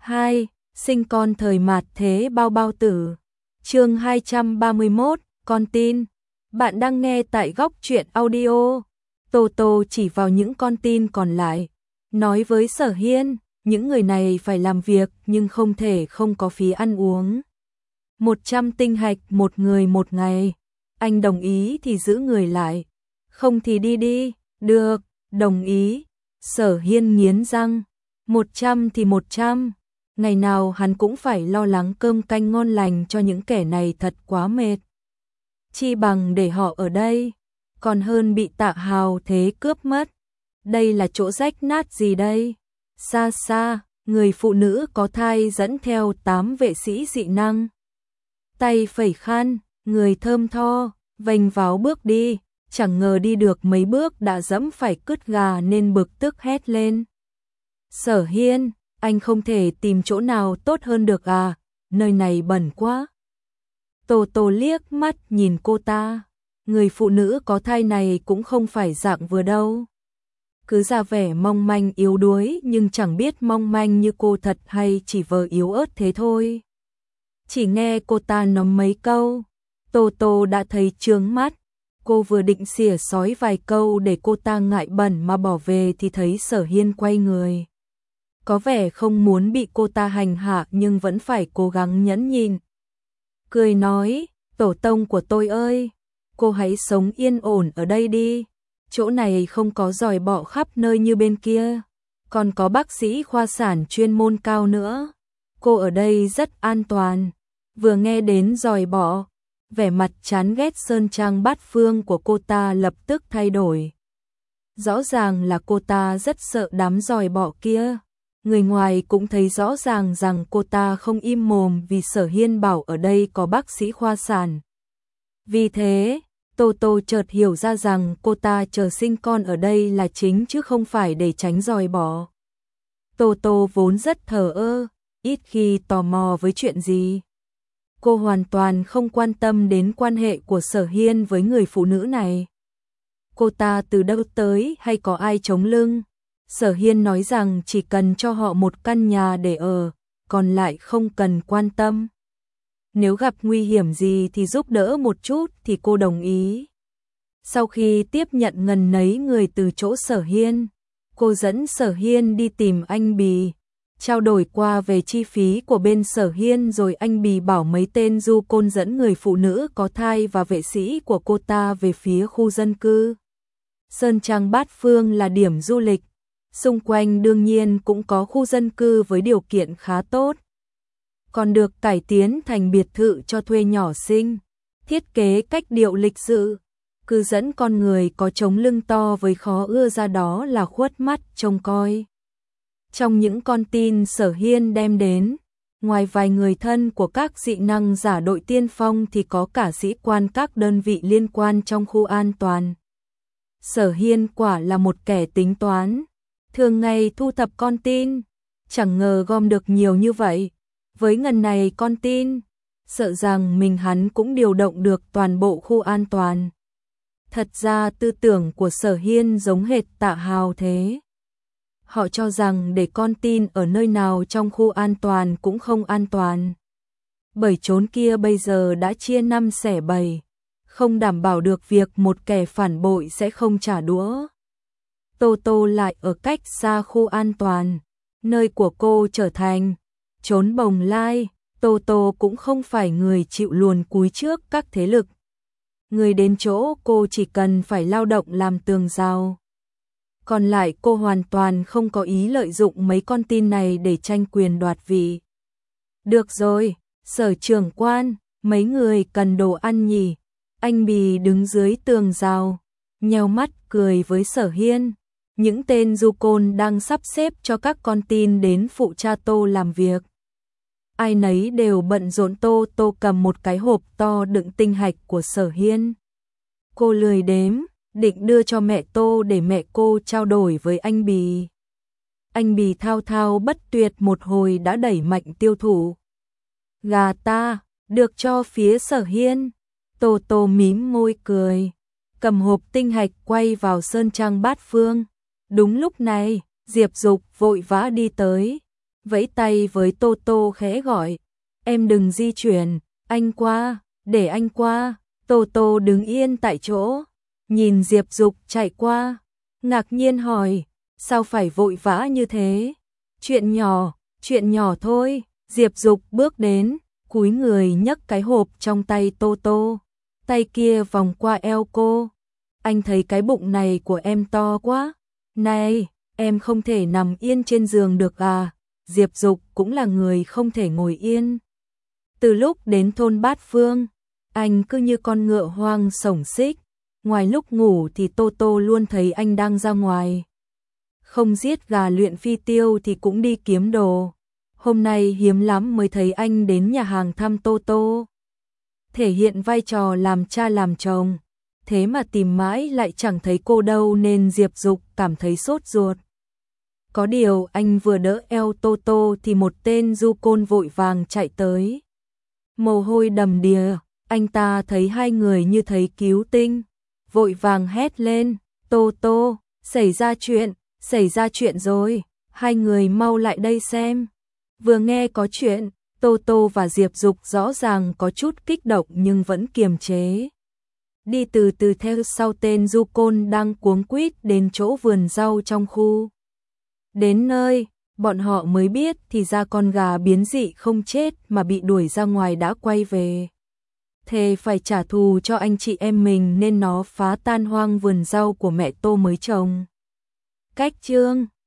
2. Sinh con thời mạt thế bao bao tử. Chương 231, con tin. Bạn đang nghe tại Góc Truyện Audio. Tô Tô chỉ vào những con tin còn lại, nói với Sở Hiên, những người này phải làm việc nhưng không thể không có phí ăn uống. 100 tinh hạch một người một ngày. Anh đồng ý thì giữ người lại, không thì đi đi. Được, đồng ý. Sở Hiên nghiến răng. 100 thì 100. Ngày nào hắn cũng phải lo lắng cơm canh ngon lành cho những kẻ này, thật quá mệt. Chi bằng để họ ở đây, còn hơn bị Tạ Hào Thế cướp mất. Đây là chỗ rách nát gì đây? Xa xa, người phụ nữ có thai dẫn theo 8 vệ sĩ dị năng. Tay phẩy khăn, người thơm tho, vênh váo bước đi, chẳng ngờ đi được mấy bước đã dẫm phải cứt gà nên bực tức hét lên. Sở Hiên, anh không thể tìm chỗ nào tốt hơn được à, nơi này bẩn quá. Tô Tô liếc mắt nhìn cô ta, người phụ nữ có thai này cũng không phải dạng vừa đâu. Cứ ra vẻ mong manh yếu đuối nhưng chẳng biết mong manh như cô thật hay chỉ vờ yếu ớt thế thôi. Chỉ nghe cô ta nói mấy câu, Tô Tô đã thấy chướng mắt. Cô vừa định xỉa xói vài câu để cô ta ngại bẩn mà bỏ về thì thấy Sở Hiên quay người. Có vẻ không muốn bị cô ta hành hạ nhưng vẫn phải cố gắng nhẫn nhịn. Cười nói, tổ tông của tôi ơi, cô hãy sống yên ổn ở đây đi. Chỗ này không có giòi bọ khắp nơi như bên kia, còn có bác sĩ khoa sản chuyên môn cao nữa. Cô ở đây rất an toàn. Vừa nghe đến giòi bọ, vẻ mặt chán ghét sơn trang bát phương của cô ta lập tức thay đổi. Rõ ràng là cô ta rất sợ đám giòi bọ kia. Người ngoài cũng thấy rõ ràng rằng cô ta không im mồm vì Sở Hiên bảo ở đây có bác sĩ khoa sản. Vì thế, Tô Tô chợt hiểu ra rằng cô ta chờ sinh con ở đây là chính chứ không phải để tránh giòi bọ. Tô Tô vốn rất thờ ơ, ít khi tò mò với chuyện gì. Cô hoàn toàn không quan tâm đến quan hệ của Sở Hiên với người phụ nữ này. Cô ta từ đâu tới hay có ai chống lưng? Sở Hiên nói rằng chỉ cần cho họ một căn nhà để ở, còn lại không cần quan tâm. Nếu gặp nguy hiểm gì thì giúp đỡ một chút thì cô đồng ý. Sau khi tiếp nhận ngần nấy người từ chỗ Sở Hiên, cô dẫn Sở Hiên đi tìm anh Bì, trao đổi qua về chi phí của bên Sở Hiên rồi anh Bì bảo mấy tên du côn dẫn người phụ nữ có thai và vệ sĩ của cô ta về phía khu dân cư. Sơn Trang Bát Phương là điểm du lịch, xung quanh đương nhiên cũng có khu dân cư với điều kiện khá tốt. Còn được cải tiến thành biệt thự cho thuê nhỏ xinh, thiết kế cách điệu lịch sự, cứ dẫn con người có trống lưng to với khó ưa ra đó là khuất mắt trông coi. Trong những con tin Sở Hiên đem đến, ngoài vài người thân của các dị năng giả đội tiên phong thì có cả sĩ quan các đơn vị liên quan trong khu an toàn. Sở Hiên quả là một kẻ tính toán, thường ngày thu thập con tin, chẳng ngờ gom được nhiều như vậy. Với ngần này con tin, sợ rằng mình hắn cũng điều động được toàn bộ khu an toàn. Thật ra tư tưởng của Sở Hiên giống hệt Tạ Hào Thế. Họ cho rằng để con tin ở nơi nào trong khu an toàn cũng không an toàn. Bởi chốn kia bây giờ đã chia năm xẻ bảy, không đảm bảo được việc một kẻ phản bội sẽ không trả đũa. Tô Tô lại ở cách xa khu an toàn, nơi của cô trở thành chốn bồng lai. Tô Tô cũng không phải người chịu luồn cúi trước các thế lực. Người đến chỗ cô chỉ cần phải lao động làm tường rào. Còn lại cô hoàn toàn không có ý lợi dụng mấy con tin này để tranh quyền đoạt vị. Được rồi, Sở trưởng quan, mấy người cần đồ ăn nhỉ? Anh Bì đứng dưới tường rào, nheo mắt cười với Sở Hiên. Những tên du côn đang sắp xếp cho các con tin đến phụ cha Tô làm việc. Ai nấy đều bận rộn. Tô Tô cầm một cái hộp to đựng tinh hạch của Sở Hiên. Cô lười đếm, định đưa cho mẹ Tô để mẹ cô trao đổi với anh Bì. Anh Bì thao thao bất tuyệt một hồi đã đẩy mạnh tiêu thụ. Gà ta, được cho phía Sở Hiên. Tô Tô mím môi cười, cầm hộp tinh hạch quay vào Sơn Trang Bát Phương. Đúng lúc này, Diệp Dục vội vã đi tới. vẫy tay với Tô Tô khẽ gọi, em đừng di chuyển, anh qua, để anh qua. Tô Tô đứng yên tại chỗ, nhìn Diệp Dục chạy qua, ngạc nhiên hỏi, sao phải vội vã như thế? Chuyện nhỏ thôi. Diệp Dục bước đến, cúi người nhấc cái hộp trong tay Tô Tô, tay kia vòng qua eo cô. Anh thấy cái bụng này của em to quá. Này, em không thể nằm yên trên giường được à? Diệp Dục cũng là người không thể ngồi yên. Từ lúc đến thôn Bát Phương, anh cứ như con ngựa hoang sổng xích. Ngoài lúc ngủ thì Tô Tô luôn thấy anh đang ra ngoài. Không giết gà luyện phi tiêu thì cũng đi kiếm đồ. Hôm nay hiếm lắm mới thấy anh đến nhà hàng thăm Tô Tô. Thể hiện vai trò làm cha làm chồng. Thế mà tìm mãi lại chẳng thấy cô đâu nên Diệp Dục cảm thấy sốt ruột. Có điều anh vừa đỡ eo Tô Tô thì một tên du côn vội vàng chạy tới. Mồ hôi đầm đìa, anh ta thấy hai người như thấy cứu tinh. Vội vàng hét lên, Tô Tô, xảy ra chuyện rồi, hai người mau lại đây xem. Vừa nghe có chuyện, Tô Tô và Diệp Dục rõ ràng có chút kích động nhưng vẫn kiềm chế. Đi từ từ theo sau tên du côn đang cuống quýt đến chỗ vườn rau trong khu. Đến nơi, bọn họ mới biết thì ra con gà biến dị không chết mà bị đuổi ra ngoài đã quay về. Thề phải trả thù cho anh chị em mình nên nó phá tan hoang vườn rau của mẹ Tô mới trồng. Cách chương